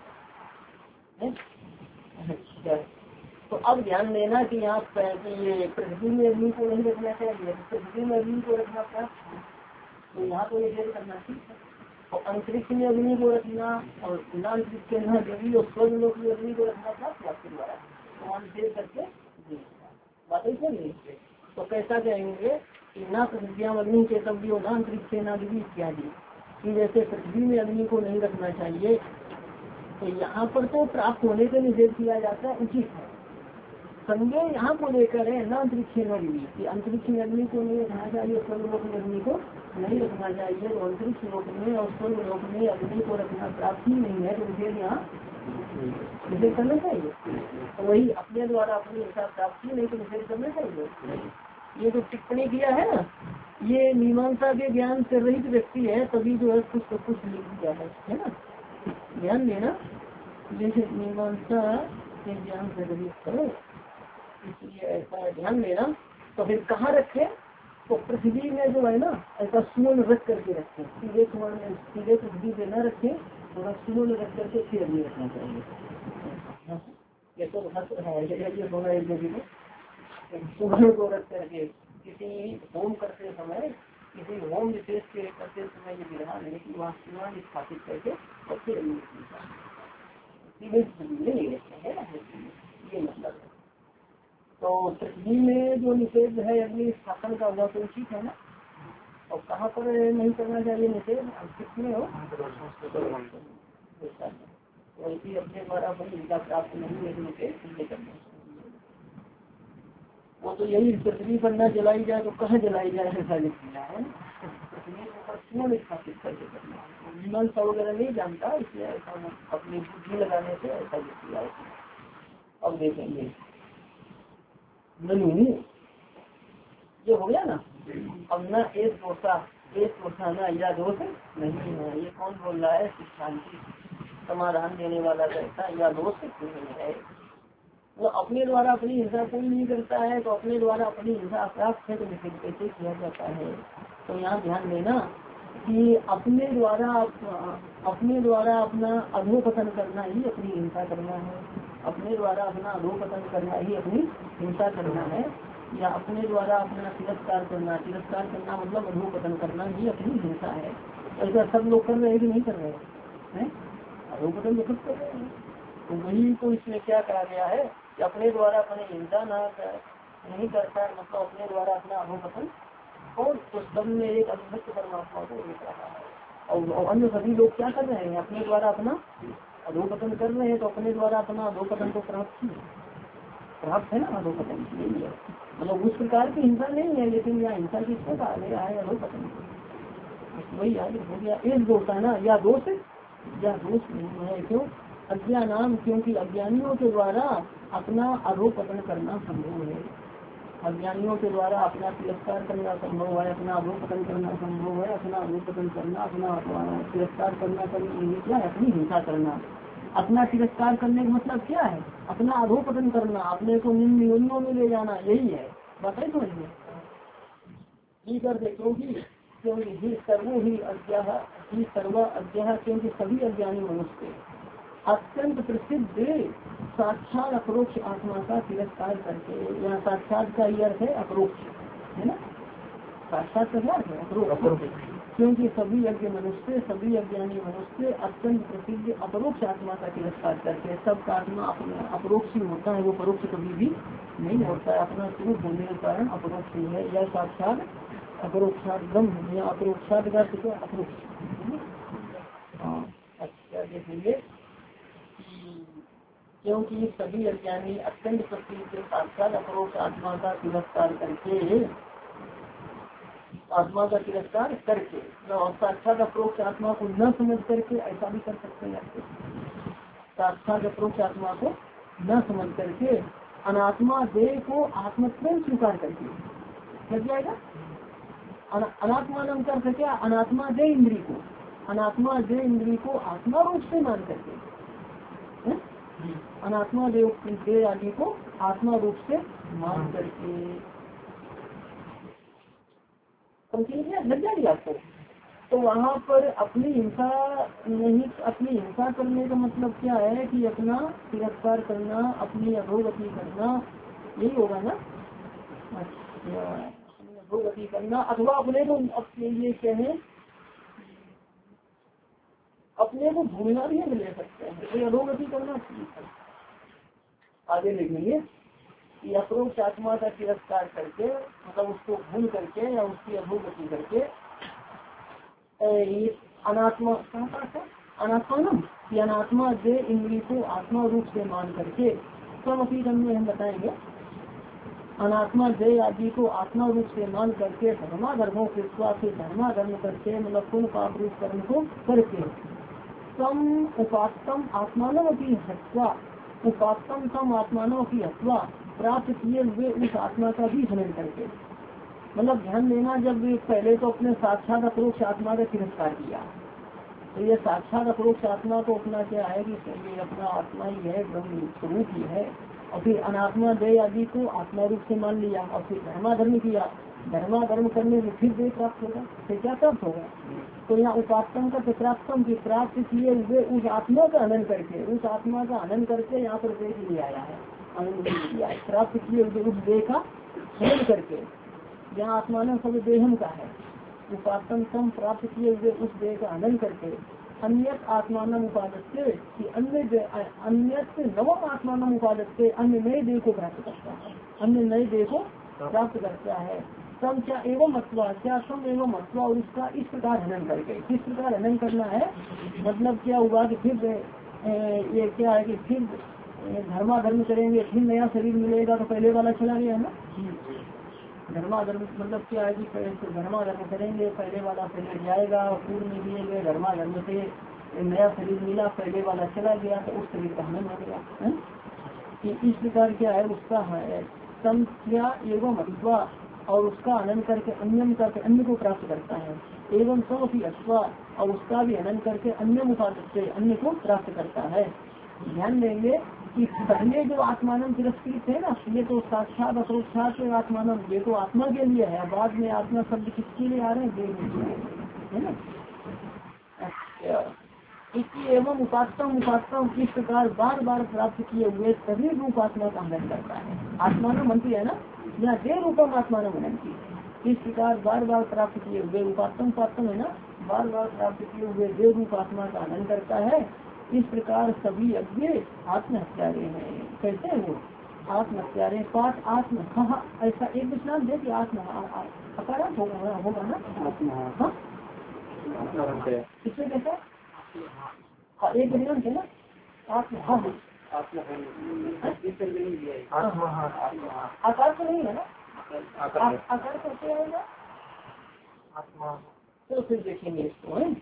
है। तो अब ध्यान देना कि यहाँ ये पृथ्वी में अग्नि को नहीं रखना चाहिए, पृथ्वी में अग्नि को रखना था, तो यहाँ तो निषेध करना ठीक है। और अंतरिक्ष में अग्नि को रखना और बिना अंतरिक्ष के न देवी और स्वर्ग लोक में अग्नि को रखना था आपके द्वारा, तो वहाँ निषेध करके बात ऐसे नहीं। तो कैसा कहेंगे कि न पृथ्व्याम अग्नि चेतव्य हो न अंतरिक्ष न देवी इत्यादि, कि जैसे पृथ्वी में अग्नि को नहीं रखना चाहिए, तो यहाँ पर तो प्राप्त होने का निषेध किया जाता है, उचित है। संज्ञा यहाँ को लेकर है न अंतरिक्ष न अग्नि, कि अंतरिक्ष में अग्नि को नहीं रखना चाहिए, स्वर्ग लोक में अग्नि को नहीं रखना चाहिए, तो अंतरिक्ष लोक में और स्वर्ग लोक में अग्नि को रखना प्राप्त ही नहीं है, तो निषेध यहाँ निषेध करना चाहिए। तो वही अपने द्वारा अपनी हिंसा प्राप्ति नहीं तो निषेध करना चाहिए। ये जो टिप्पणी किया है ना, ये मीमांसा के ज्ञान से रहित व्यक्ति है, तभी जो है कुछ तो कुछ लिख दिया है, है ना, ध्यान देना। जैसे मीमांसा के ज्ञान से रहित है, इसलिए ऐसा ध्यान देना। तो फिर कहाँ रखे? तो पृथ्वी में जो है ना ऐसा सुवर्ण रख करके रखे, सीधे सुवर्ण में सीधे पृथ्वी पे न रखे, थोड़ा सुवर्ण रख करके फिर अग्नि रखना चाहिए। ये तो है होना एक जगह में सुवर्ण को रख करके किसी होम करते समय, किसी होम विशेष के करते समय ये विधान है कि वहाँ सुवर्ण स्थापित करके और फिर अग्नि रखना चाहिए, सीधे पृथ्वी में नहीं रखना है, ये मतलब है। तो पृथ्वी में जो निषेध है अग्नि स्थापन का हुआ तो उचित है ना। और कहाँ पर नहीं करना चाहिए निषेध, किसमें हो वैसे अपने द्वारा इनका प्राप्त नहीं है निषेध करना। वो तो यही पृथ्वी पर न जलाई जाए तो कहाँ जलाई जाए ऐसा लिख दिया है। पृथ्वी के ऊपर क्यों स्थापित करके करना, मीमांसा वगैरह नहीं जानता इसलिए ऐसा अपनी बुद्धि लगाने से ऐसा लिख दिया है। अब देखेंगे ननु ये हो गया ना। अब न एक दोषा एक दोषा न या दोष नहीं है, ये कौन बोल रहा है, सिद्धांति समाधान देने वाला कहता या दोष नहीं है। वो अपने द्वारा अपनी हिंसा कोई नहीं करता है तो अपने द्वारा अपनी हिंसा अप्राप्त है तो निषेध कैसे किया जाता है। तो यहाँ ध्यान देना कि अपने द्वारा अपने द्वारा अपना अधोपतन करना ही अपनी हिंसा करना है, अपने द्वारा अपना अधोपतन करना ही अपनी हिंसा करना है, या अपने द्वारा अपना तिरस्कार करना, तिरस्कार करना मतलब अधोपतन करना ही अपनी हिंसा है। ऐसा सब लोग कर रहे हैं कि नहीं कर रहे हैं, अधोपतन तो सब कर रहे हैं। तो वही तो इसमें क्या कहा गया है कि अपने द्वारा अपनी हिंसा न नहीं करता है, मतलब अपने द्वारा अपना अधोपतन, और तो सब में एक अद्भुत परमात्मा को देख रहा है। और अन्य सभी लोग क्या कर रहे हैं, अपने द्वारा अपना अधोपतन कर रहे हैं, तो अपने द्वारा अपना अधोपतन को प्राप्त प्राप्त है ना, अधोपतन यही है। मतलब उस प्रकार की हिंसा नहीं है, लेकिन यहाँ हिंसा किसको कहा गया है, अधोपतन। वही आगे हो गया एक दोष है ना, या दोष या दोष नहीं है। क्यों, अज्ञानाम, क्योंकि अज्ञानियों के द्वारा अपना अधोपतन करना संभव है। अज्ञानियों के द्वारा अपना तिरस्कार करना संभव है, अपना अधोपतन करना संभव है। अपना अधोपतन करना, अपना तिरस्कार करना क्या है, अपनी हिंसा करना। अपना तिरस्कार करने का मतलब क्या है, अपना अधोपतन करना, अपने को निम्न योनियों में ले जाना, यही है बात है। समझिए ये कर दे, क्योंकि क्योंकि ही सर्वो ही अज्ञाह ही सर्व अज्ञाह, क्योंकि सभी अज्ञानी मनुष्य अत्यंत प्रसिद्ध साक्षात अपरोक्ष आत्मा का तिरस्कार करके, यहाँ साक्षात का ही अर्थ है अपरोक्ष, है ना, साक्षात का क्या अर्थ है, अपरोक्ष। क्योंकि सभी यज्ञ मनुष्य सभी अज्ञानी मनुष्य अत्यंत प्रसिद्ध अपरोक्ष आत्मा का तिरस्कार करके, सबका आत्मा अपना अपरोक्ष ही होता है, वो परोक्ष कभी भी नहीं होता है। अपना स्वरूप होने के कारण अपरोक्ष ही है, यह साक्षात अपरोक्षात ब्रह्म, या अपरोक्षात का अपरोक्ष। हाँ अच्छा देखेंगे, क्योंकि सभी अज्ञानी अत्यंत प्रसिद्ध साक्षात अपरोक्ष आत्मा का तिरस्कार करके आत्मा का तिरस्कार करके और साक्षात अपरोक्ष आत्मा को न समझ करके, ऐसा भी कर सकते हैं, साक्षात अपरोक्ष आत्मा को न समझ करके अनात्मा देह को आत्मत्व स्वीकार करके, लग जाएगा अनात्मा नाम कर सके, अनात्मा दे इंद्री को अनात्मा दे इंद्री को आत्मा रूप से मान करके, अनात्मा देव दे आदि को आत्मा रूप से मान करके, लग जाएगी आपको। तो वहाँ पर अपनी हिंसा नहीं, अपनी हिंसा करने का मतलब क्या है कि अपना तिरस्कार करना, अपनी अधोगति करना, यही होगा ना। अच्छा, अपनी अधोगति करना, अथवा अपने को अपने लिए कहें अपने को भूलना भी हम ले सकते हैं, तो अधोगति करना ठीक है। आगे लिखेंगे कि अपरोक्ष आत्मा का तिरस्कार करके, मतलब उसको भूल करके या उसकी अधोगति करके, अनात्मा अनात्मा कि अनात्मा दे इंद्री को आत्मा रूप से मान करके, स्वमतीकरण में हम बताएंगे, अनात्मा दे आदि को आत्मा रूप से मान करके धर्मा धर्मों के स्वास्थ्य से धर्मा धर्म करके, मतलब पुण्य पाप रूप कर्म को करके, तम उपास्तम आत्मानव की हत्या उपास्तम तम आत्मानव की हत्या प्राप्त किए हुए उस आत्मा का भी हनन करके, मतलब ध्यान देना, जब पहले तो अपने साक्षात अपरोक्ष आत्मा का तिरस्कार किया, तो ये साक्षात अपरोक्ष आत्मा को अपना क्या है कि ये अपना आत्मा ही है, ब्रह्म स्वरूप ही है, और फिर अनात्मा दे आदि को आत्मा रूप से मान लिया, और फिर धर्माधर्म किया, धर्माधर्म करने में फिर दे प्राप्त होगा, फिर क्या प्राप्त होगा। तो यहाँ उपासना का प्राप्तम की प्राप्त किए हुए उस आत्मा का हनन करके, उस आत्मा का हनन करके यहाँ पर देख लिया आया है, आनंद लिया है, प्राप्त किए हुए उस देह का हनन करके, यहाँ आत्मा सब देहम का है, उपासन सम प्राप्त किए हुए उस देह का हनन करके, अन्य आत्मान उपादत्य कि अन्य अन्य नवम आत्मान उपादत्य अन्य नए देह को प्राप्त करता है, अन्य नए देह को प्राप्त करता है। तब क्या एवं अथवा क्या सम एवं अथवा और उसका इस प्रकार हनन करके, किस प्रकार हनन करना है, मतलब क्या हुआ कि फिर ये क्या है कि फिर धर्माधर्म करेंगे, फिर नया शरीर मिलेगा तो पहले वाला चला गया ना। धर्माधर्म मतलब क्या है कि धर्माधर्म करेंगे, पहले वाला पहले जाएगा, पूर्व में दिए गए धर्माधर्म से नया शरीर मिला, पहले वाला चला गया तो उस शरीर का हनन हो गया। कि इस प्रकार क्या है उसका है सम क्या एवं अथवा और उसका हनन करके अन्यम करके अन्य को प्राप्त करता है, एवं सब भी अथवा और उसका भी हनन करके अन्य उपाधित से अन्य को प्राप्त करता है। ध्यान देंगे कि पहले जो आत्मानम तिरस्कृत है ना, ये तो साक्षात अपरोक्षात आत्मानम, ये तो आत्मा के लिए है। बाद में आत्मा शब्द किसके लिए आ रहे हैं, देव है ना। अच्छा, इसकी एवं उपासम उपासम इस प्रकार बार बार प्राप्त किए हुए सभी रूप आत्मा का हनन करता है। आत्मानम मंत्री है ना, यहाँ देव रूपम आत्मानम मनंती, इस प्रकार बार बार प्राप्त किए हुए उपासम उपासम है ना, बार बार प्राप्त किए हुए देव रूप आत्मा का हनन करता है। इस प्रकार सभी अज्ञ आत्महत्यारे हैं। कैसे हैं वो आत्महत्यारे, पाठ आत्म हाँ ऐसा एक विश्राम दे कि आत्म अकारण होगा होगा ना। हाँ इसमें कैसा हाँ एक विधान है ना, आत्म हाँ आकार तो नहीं है ना, आकार कैसे आएगा आत्मा, तो फिर देखेंगे इसको है,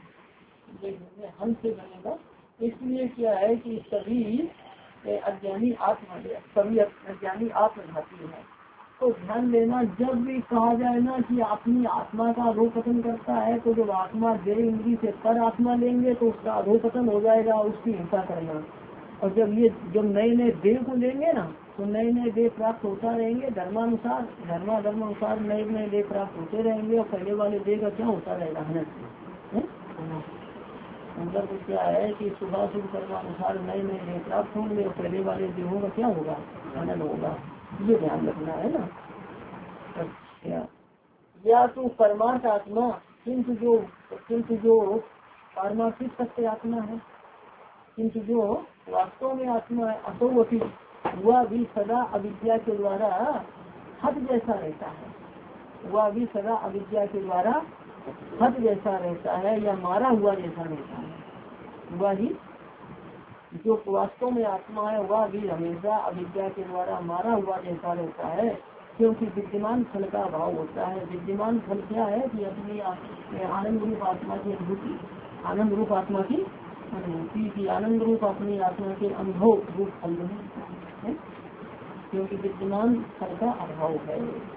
हम से बनेगा। इसलिए क्या है कि सभी अज्ञानी आत्मा सभी अज्ञानी आत्मघाती है। तो ध्यान देना, जब भी कहा जाए ना कि अपनी आत्मा का अधोपतन करता है, तो जब आत्मा देह इंद्री से पर आत्मा लेंगे तो उसका अधोपतन हो जाएगा, उसकी हिंसा करना। और जब ये जब नए नए देह को लेंगे ना, तो नए नए देह प्राप्त होता रहेंगे, धर्मानुसार धर्माधर्म अनुसार नए नए देह प्राप्त होते रहेंगे, और पहले वाले देह का क्या होता रहेगा हनन। मतलब तो क्या है कि सुबह शुभ कर्मानुसार नए नए देह प्राप्त होंगे, और पहले वाले देहों का क्या होगा हनन होगा, ये ध्यान रखना है ना। अच्छा, या तो परमार्थ आत्मा, किंतु जो किंतु जो पारमार्थिक सत्य आत्मा है, किंतु जो वास्तव में आत्मा है, असोवती वह भी सदा अविद्या के द्वारा हद जैसा रहता है, वह भी सदा अविद्या के द्वारा हद जैसा रहता है या मारा हुआ जैसा रहता है। वह ही जो वास्तव में आत्मा है वह भी हमेशा अविद्या के द्वारा मारा हुआ जैसा रहता है, क्योंकि विद्यमान फल का अभाव होता है। विद्यमान फल क्या है कि अपनी आनंद रूप आत्मा की अनुभूति, आनंद रूप आत्मा की अनुभूति की आनंद रूप अपनी आत्मा के अनुभव रूप फल नहीं है, क्योंकि विद्यमान फल का अभाव है।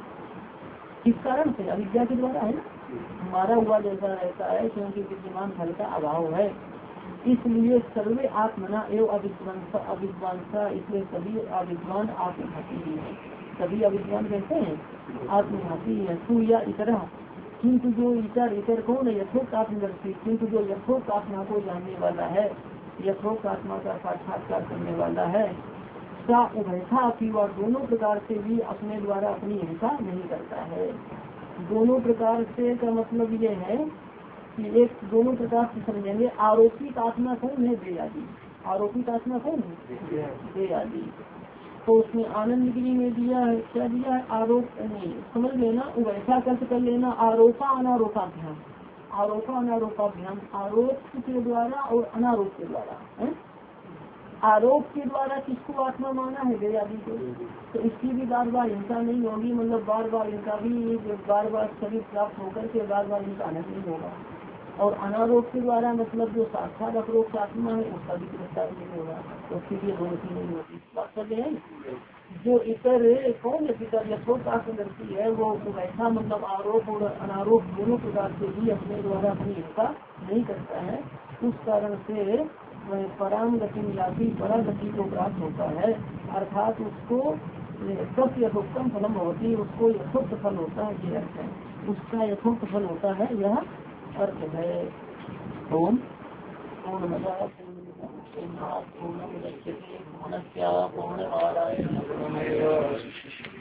किस कारण से अविद्या के द्वारा है ना, मारा हुआ जैसा रहता है, क्योंकि विद्यमान फल का अभाव है। इसलिए सर्वे आत्मना एवं अविद्वांसा अविद्वांसा, इसलिए सभी अविद्वान आत्मघाती ही है। सभी अविद्वान कहते हैं आत्मघाती है। तू या इतरा, किंतु जो इतर इतर कौन है, यथोक्त आत्मदर्शी, किंतु जो यथोक्त आत्मा को जानने वाला है, यथोक्त आत्मा का साक्षात्कार करने वाला है, सा उभयथा की वह दोनों प्रकार से भी अपने द्वारा अपनी हिंसा नहीं करता है। दोनों प्रकार से का मतलब ये है कि एक दोनों प्रकार से समझेंगे। आरोपित आत्मा कौन है, देयादि। आरोपित आत्मा कौन है, देयादि। तो उसमें आनंद गिरी में दिया है, क्या दिया है, आरोप नहीं समझ लेना, वैसा कर्त कर लेना, आरोपा अनारोपाभ्याम, आरोपा अनारोपाभ्याम, आरोप के द्वारा और अनारोप के द्वारा है। आरोप के द्वारा किसको आत्मा माना है, देयादि को, तो इसकी भी बार बार हिंसा नहीं होगी, मतलब बार बार इनका भी बार बार शरीर प्राप्त होकर के बार बार इनका आनंद नहीं होगा। और अनारोप के द्वारा मतलब जो साक्षात अपरोक्ष आत्मा है उसका भी गिरफ्तार नहीं होगा, तो उसकी भी अनुभूति नहीं होगी। बात है जो इतर कौन इतर यथोक्त आत्मदर्शी है, वो वैसा मतलब आरोप और अनारोप दोनों प्रकार से भी अपने द्वारा अपनी हिंसा नहीं करता है। उस कारण से पराम गति याति परा गति को प्राप्त होता है, अर्थात उसको सब यथोक्तम फलम होती है, उसको यथोक्त फल होता है, ये अर्थ है, उसका यथोक्त फल होता है, यह अर्थ है। ओम पूर्णमदः पूर्णमिदं पूर्णमुदच्यते पूर्णस्य पूर्णमादाय पूर्णमेवावशिष्यते।